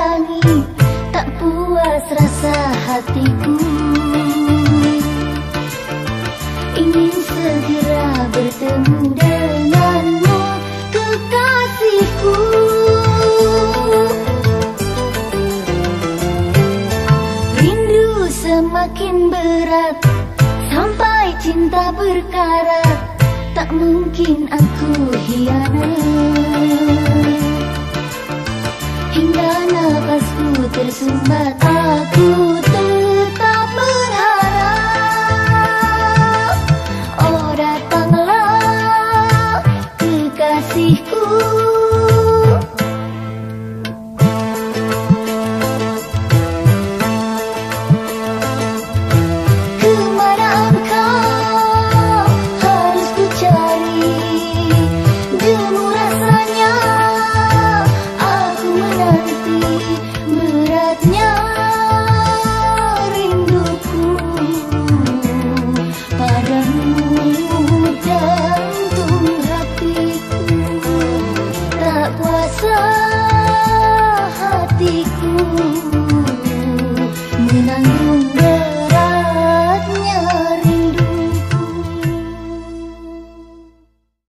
halangi, tak puas rasa hatiku. Ingin segera bertemu denganmu, kekasihku. Rindu semakin berat, sampai cinta berkarat, tak mungkin aku hianat. Hingga nafasku tersumbat, aku tetap berharap. Oh datanglah kekasihku. Kemana engkau harus ku cari, demu rasanya aku menanti. Beratnya rinduku padamu, jantung hatiku. Tak kuasa hatiku menangis.